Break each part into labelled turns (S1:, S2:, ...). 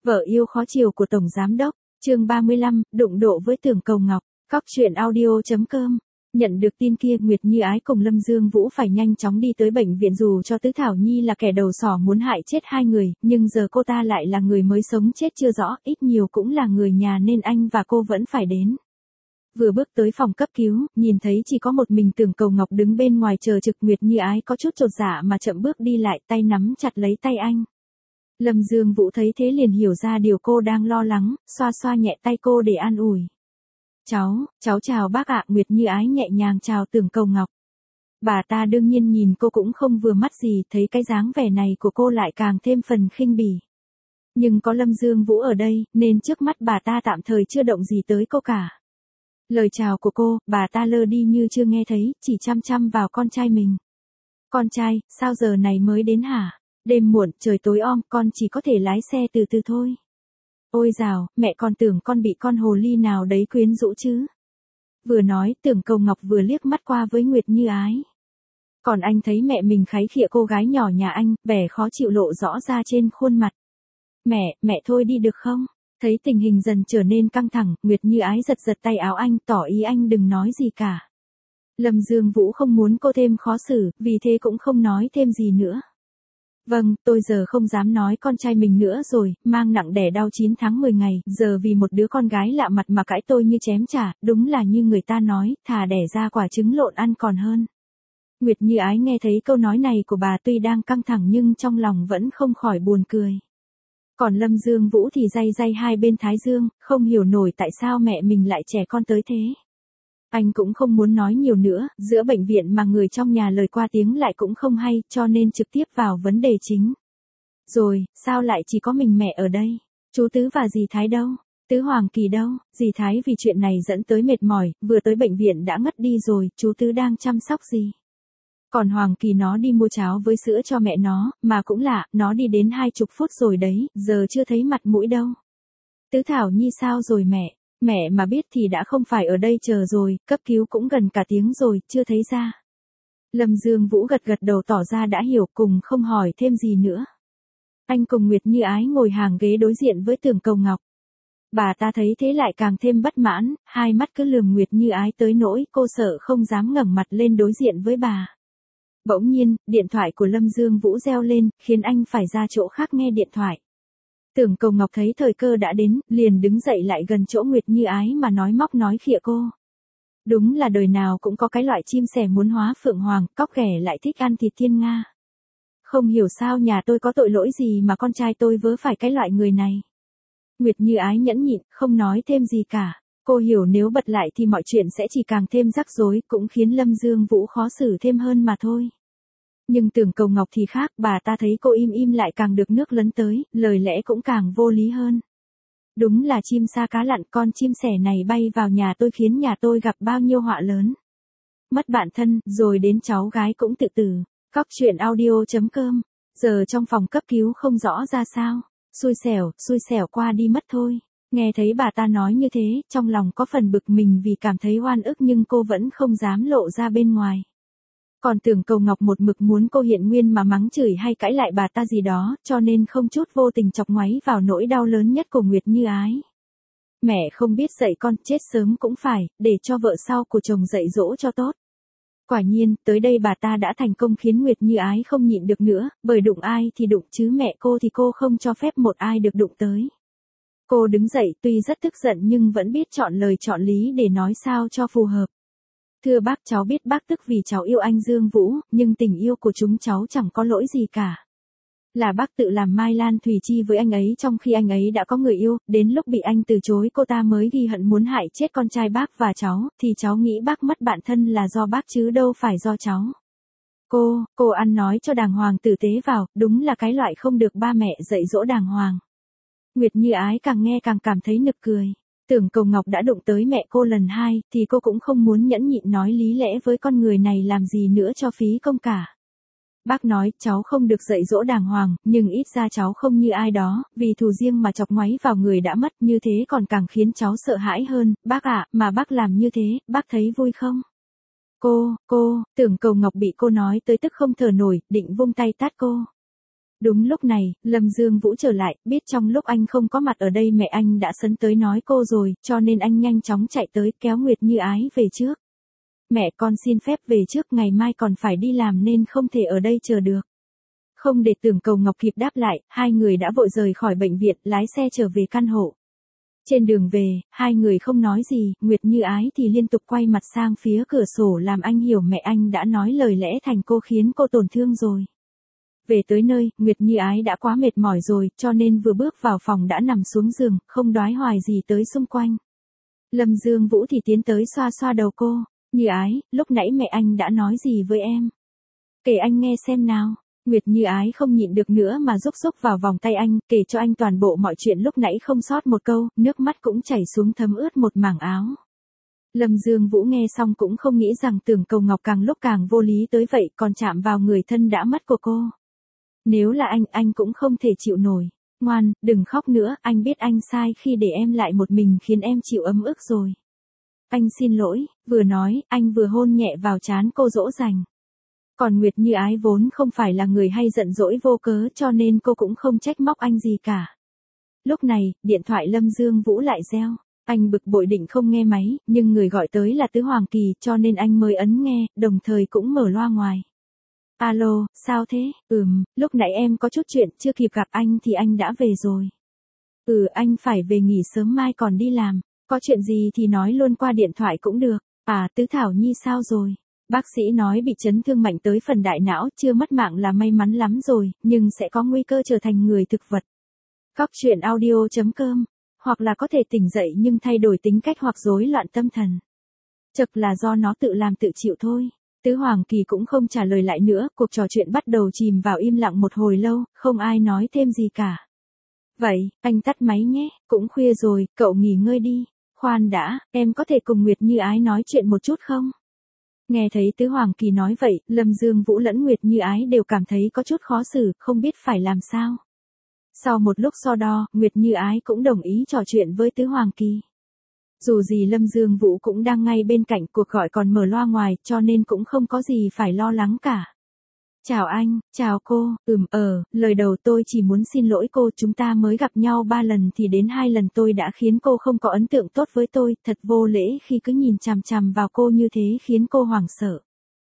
S1: Vợ yêu khó chiều của Tổng Giám Đốc, chương 35, đụng độ với Tưởng Cầu Ngọc, Cóc truyện audio.com. Nhận được tin kia, Nguyệt Như Ái cùng Lâm Dương Vũ phải nhanh chóng đi tới bệnh viện dù cho Tứ Thảo Nhi là kẻ đầu sỏ muốn hại chết hai người, nhưng giờ cô ta lại là người mới sống chết chưa rõ, ít nhiều cũng là người nhà nên anh và cô vẫn phải đến. Vừa bước tới phòng cấp cứu, nhìn thấy chỉ có một mình Tưởng Cầu Ngọc đứng bên ngoài chờ trực, Nguyệt Như Ái có chút chột dạ mà chậm bước đi lại, tay nắm chặt lấy tay anh. Lâm Dương Vũ thấy thế liền hiểu ra điều cô đang lo lắng, xoa xoa nhẹ tay cô để an ủi. Cháu chào bác ạ. Nguyệt Như Ái nhẹ nhàng chào Tưởng Cầu Ngọc. Bà ta đương nhiên nhìn cô cũng không vừa mắt gì, thấy cái dáng vẻ này của cô lại càng thêm phần khinh bỉ. Nhưng có Lâm Dương Vũ ở đây, nên trước mắt bà ta tạm thời chưa động gì tới cô cả. Lời chào của cô, bà ta lơ đi như chưa nghe thấy, chỉ chăm chăm vào con trai mình. Con trai, sao giờ này mới đến hả? Đêm muộn, trời tối om, con chỉ có thể lái xe từ từ thôi. Ôi dào, mẹ còn tưởng con bị con hồ ly nào đấy quyến rũ chứ. Vừa nói, Tưởng Cầu Ngọc vừa liếc mắt qua với Nguyệt Như Ái. Còn anh thấy mẹ mình khái khịa cô gái nhỏ nhà anh, vẻ khó chịu lộ rõ ra trên khuôn mặt. Mẹ thôi đi được không? Thấy tình hình dần trở nên căng thẳng, Nguyệt Như Ái giật giật tay áo anh, tỏ ý anh đừng nói gì cả. Lâm Dương Vũ không muốn cô thêm khó xử, vì thế cũng không nói thêm gì nữa. Vâng, tôi giờ không dám nói con trai mình nữa rồi, mang nặng đẻ đau 9 tháng 10 ngày, giờ vì một đứa con gái lạ mặt mà cãi tôi như chém chả, đúng là như người ta nói, thà đẻ ra quả trứng lộn ăn còn hơn. Nguyệt Như Ái nghe thấy câu nói này của bà tuy đang căng thẳng nhưng trong lòng vẫn không khỏi buồn cười. Còn Lâm Dương Vũ thì day day hai bên thái dương, không hiểu nổi tại sao mẹ mình lại trẻ con tới thế. Anh cũng không muốn nói nhiều nữa, giữa bệnh viện mà người trong nhà lời qua tiếng lại cũng không hay, cho nên trực tiếp vào vấn đề chính. Rồi, sao lại chỉ có mình mẹ ở đây? Chú Tứ và dì Thái đâu? Tứ Hoàng Kỳ đâu? Dì Thái vì chuyện này dẫn tới mệt mỏi, vừa tới bệnh viện đã ngất đi rồi, chú Tứ đang chăm sóc gì? Còn Hoàng Kỳ nó đi mua cháo với sữa cho mẹ nó, mà cũng lạ, nó đi đến 20 phút rồi đấy, giờ chưa thấy mặt mũi đâu. Tứ Thảo Nhi sao rồi mẹ? Mẹ mà biết thì đã không phải ở đây chờ rồi, cấp cứu cũng gần cả tiếng rồi, chưa thấy ra. Lâm Dương Vũ gật gật đầu tỏ ra đã hiểu, cùng không hỏi thêm gì nữa. Anh cùng Nguyệt Như Ái ngồi hàng ghế đối diện với Tưởng Cầu Ngọc. Bà ta thấy thế lại càng thêm bất mãn, hai mắt cứ lườm Nguyệt Như Ái tới nỗi cô sợ không dám ngẩng mặt lên đối diện với bà. Bỗng nhiên, điện thoại của Lâm Dương Vũ reo lên, khiến anh phải ra chỗ khác nghe điện thoại. Tưởng Cầu Ngọc thấy thời cơ đã đến, liền đứng dậy lại gần chỗ Nguyệt Như Ái mà nói móc nói khịa cô. Đúng là đời nào cũng có cái loại chim sẻ muốn hóa phượng hoàng, cóc ghẻ lại thích ăn thịt thiên nga. Không hiểu sao nhà tôi có tội lỗi gì mà con trai tôi vớ phải cái loại người này. Nguyệt Như Ái nhẫn nhịn, không nói thêm gì cả. Cô hiểu nếu bật lại thì mọi chuyện sẽ chỉ càng thêm rắc rối, cũng khiến Lâm Dương Vũ khó xử thêm hơn mà thôi. Nhưng Tưởng Cầu Ngọc thì khác, bà ta thấy cô im im lại càng được nước lấn tới, lời lẽ cũng càng vô lý hơn. Đúng là chim sa cá lặn, con chim sẻ này bay vào nhà tôi khiến nhà tôi gặp bao nhiêu họa lớn. Mất bạn thân, rồi đến cháu gái cũng tự tử. Cóc truyện audio.com. Giờ trong phòng cấp cứu không rõ ra sao. Xui xẻo qua đi mất thôi. Nghe thấy bà ta nói như thế, trong lòng có phần bực mình vì cảm thấy oan ức nhưng cô vẫn không dám lộ ra bên ngoài. Còn Tưởng Cầu Ngọc một mực muốn cô hiện nguyên mà mắng chửi hay cãi lại bà ta gì đó, cho nên không chút vô tình chọc ngoáy vào nỗi đau lớn nhất của Nguyệt Như Ái. Mẹ không biết dạy con, chết sớm cũng phải, để cho vợ sau của chồng dạy dỗ cho tốt. Quả nhiên, tới đây bà ta đã thành công khiến Nguyệt Như Ái không nhịn được nữa, bởi đụng ai thì đụng chứ mẹ cô thì cô không cho phép một ai được đụng tới. Cô đứng dậy tuy rất tức giận nhưng vẫn biết chọn lời chọn lý để nói sao cho phù hợp. Thưa bác, cháu biết bác tức vì cháu yêu anh Dương Vũ, nhưng tình yêu của chúng cháu chẳng có lỗi gì cả. Là bác tự làm Mai Lan Thủy Chi với anh ấy trong khi anh ấy đã có người yêu, đến lúc bị anh từ chối cô ta mới ghi hận muốn hại chết con trai bác và cháu, thì cháu nghĩ bác mất bạn thân là do bác chứ đâu phải do cháu. Cô ăn nói cho đàng hoàng tử tế vào, đúng là cái loại không được ba mẹ dạy dỗ đàng hoàng. Nguyệt Như Ái càng nghe càng cảm thấy nực cười. Tưởng Cầu Ngọc đã đụng tới mẹ cô lần 2, thì cô cũng không muốn nhẫn nhịn nói lý lẽ với con người này làm gì nữa cho phí công cả. Bác nói, cháu không được dạy dỗ đàng hoàng, nhưng ít ra cháu không như ai đó, vì thù riêng mà chọc ngoáy vào người đã mất, như thế còn càng khiến cháu sợ hãi hơn. Bác ạ, mà bác làm như thế, bác thấy vui không? Tưởng Cầu Ngọc bị cô nói tới tức không thở nổi, định vung tay tát cô. Đúng lúc này, Lâm Dương Vũ trở lại, biết trong lúc anh không có mặt ở đây mẹ anh đã sấn tới nói cô rồi, cho nên anh nhanh chóng chạy tới kéo Nguyệt Như Ái về trước. Mẹ con xin phép về trước, ngày mai còn phải đi làm nên không thể ở đây chờ được. Không để Tưởng Cầu Ngọc kịp đáp lại, hai người đã vội rời khỏi bệnh viện, lái xe trở về căn hộ. Trên đường về, hai người không nói gì, Nguyệt Như Ái thì liên tục quay mặt sang phía cửa sổ làm anh hiểu mẹ anh đã nói lời lẽ thành cô khiến cô tổn thương rồi. Về tới nơi, Nguyệt Như Ái đã quá mệt mỏi rồi, cho nên vừa bước vào phòng đã nằm xuống giường, không đoái hoài gì tới xung quanh. Lâm Dương Vũ thì tiến tới xoa xoa đầu cô. Như Ái, lúc nãy mẹ anh đã nói gì với em? Kể anh nghe xem nào. Nguyệt Như Ái không nhịn được nữa mà rúc rúc vào vòng tay anh, kể cho anh toàn bộ mọi chuyện lúc nãy không sót một câu, nước mắt cũng chảy xuống thấm ướt một mảng áo. Lâm Dương Vũ nghe xong cũng không nghĩ rằng Tưởng Cầu Ngọc càng lúc càng vô lý tới vậy, còn chạm vào người thân đã mất của cô. Nếu là anh cũng không thể chịu nổi. Ngoan, đừng khóc nữa, anh biết anh sai khi để em lại một mình khiến em chịu ấm ức rồi. Anh xin lỗi, vừa nói, anh vừa hôn nhẹ vào trán cô dỗ dành. Còn Nguyệt Như Ái vốn không phải là người hay giận dỗi vô cớ cho nên cô cũng không trách móc anh gì cả. Lúc này, điện thoại Lâm Dương Vũ lại reo. Anh bực bội định không nghe máy, nhưng người gọi tới là Tứ Hoàng Kỳ cho nên anh mới ấn nghe, đồng thời cũng mở loa ngoài. Alo, sao thế? Lúc nãy em có chút chuyện chưa kịp gặp anh thì anh đã về rồi. Anh phải về nghỉ sớm mai còn đi làm. Có chuyện gì thì nói luôn qua điện thoại cũng được. Tứ Thảo Nhi sao rồi? Bác sĩ nói bị chấn thương mạnh tới phần đại não, chưa mất mạng là may mắn lắm rồi, nhưng sẽ có nguy cơ trở thành người thực vật. Cóc truyện audio.com. Hoặc là có thể tỉnh dậy nhưng thay đổi tính cách hoặc rối loạn tâm thần. Chật là do nó tự làm tự chịu thôi. Tứ Hoàng Kỳ cũng không trả lời lại nữa, cuộc trò chuyện bắt đầu chìm vào im lặng một hồi lâu, không ai nói thêm gì cả. Vậy, anh tắt máy nhé, cũng khuya rồi, cậu nghỉ ngơi đi. Khoan đã, em có thể cùng Nguyệt Như Ái nói chuyện một chút không? Nghe thấy Tứ Hoàng Kỳ nói vậy, Lâm Dương Vũ lẫn Nguyệt Như Ái đều cảm thấy có chút khó xử, không biết phải làm sao. Sau một lúc so đo, Nguyệt Như Ái cũng đồng ý trò chuyện với Tứ Hoàng Kỳ. Dù gì Lâm Dương Vũ cũng đang ngay bên cạnh, cuộc gọi còn mở loa ngoài, cho nên cũng không có gì phải lo lắng cả. Chào anh, chào cô, lời đầu tôi chỉ muốn xin lỗi cô, chúng ta mới gặp nhau 3 lần thì đến 2 lần tôi đã khiến cô không có ấn tượng tốt với tôi, thật vô lễ khi cứ nhìn chằm chằm vào cô như thế khiến cô hoảng sợ.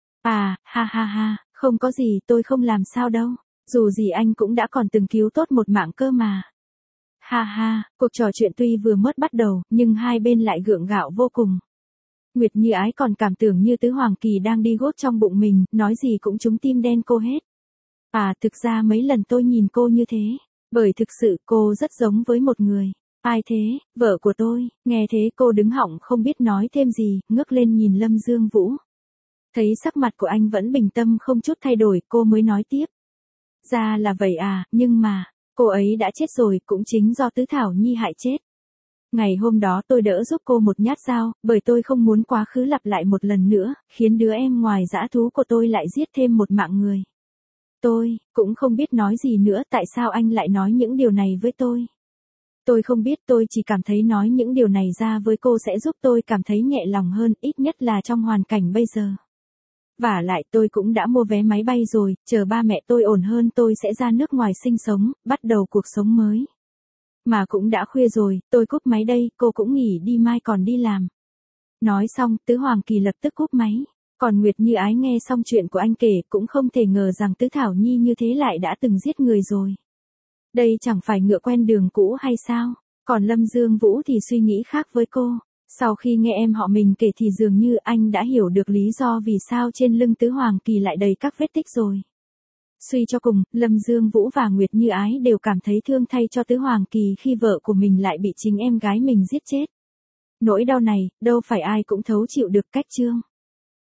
S1: Ha, không có gì, tôi không làm sao đâu, dù gì anh cũng đã còn từng cứu tốt một mạng cơ mà. Ha, cuộc trò chuyện tuy vừa mới bắt đầu, nhưng hai bên lại gượng gạo vô cùng. Nguyệt Như Ái còn cảm tưởng như Tứ Hoàng Kỳ đang đi gót trong bụng mình, nói gì cũng trúng tim đen cô hết. Thực ra mấy lần tôi nhìn cô như thế, bởi thực sự cô rất giống với một người. Ai thế? Vợ của tôi. Nghe thế cô đứng họng không biết nói thêm gì, ngước lên nhìn Lâm Dương Vũ. Thấy sắc mặt của anh vẫn bình tâm không chút thay đổi, cô mới nói tiếp. Ra là vậy nhưng mà, cô ấy đã chết rồi, cũng chính do Tứ Thảo Nhi hại chết. Ngày hôm đó tôi đỡ giúp cô một nhát dao, bởi tôi không muốn quá khứ lặp lại một lần nữa, khiến đứa em ngoài dã thú của tôi lại giết thêm một mạng người. Tôi cũng không biết nói gì nữa, tại sao anh lại nói những điều này với tôi. Tôi không biết, tôi chỉ cảm thấy nói những điều này ra với cô sẽ giúp tôi cảm thấy nhẹ lòng hơn, ít nhất là trong hoàn cảnh bây giờ. Vả lại tôi cũng đã mua vé máy bay rồi, chờ ba mẹ tôi ổn hơn tôi sẽ ra nước ngoài sinh sống, bắt đầu cuộc sống mới. Mà cũng đã khuya rồi, tôi cúp máy đây, cô cũng nghỉ đi mai còn đi làm. Nói xong, Tứ Hoàng Kỳ lập tức cúp máy. Còn Nguyệt Như Ái nghe xong chuyện của anh kể, cũng không thể ngờ rằng Tứ Thảo Nhi như thế lại đã từng giết người rồi. Đây chẳng phải ngựa quen đường cũ hay sao? Còn Lâm Dương Vũ thì suy nghĩ khác với cô. Sau khi nghe em họ mình kể thì dường như anh đã hiểu được lý do vì sao trên lưng Tứ Hoàng Kỳ lại đầy các vết tích rồi. Suy cho cùng, Lâm Dương Vũ và Nguyệt Như Ái đều cảm thấy thương thay cho Tứ Hoàng Kỳ khi vợ của mình lại bị chính em gái mình giết chết. Nỗi đau này, đâu phải ai cũng thấu chịu được. Cách chương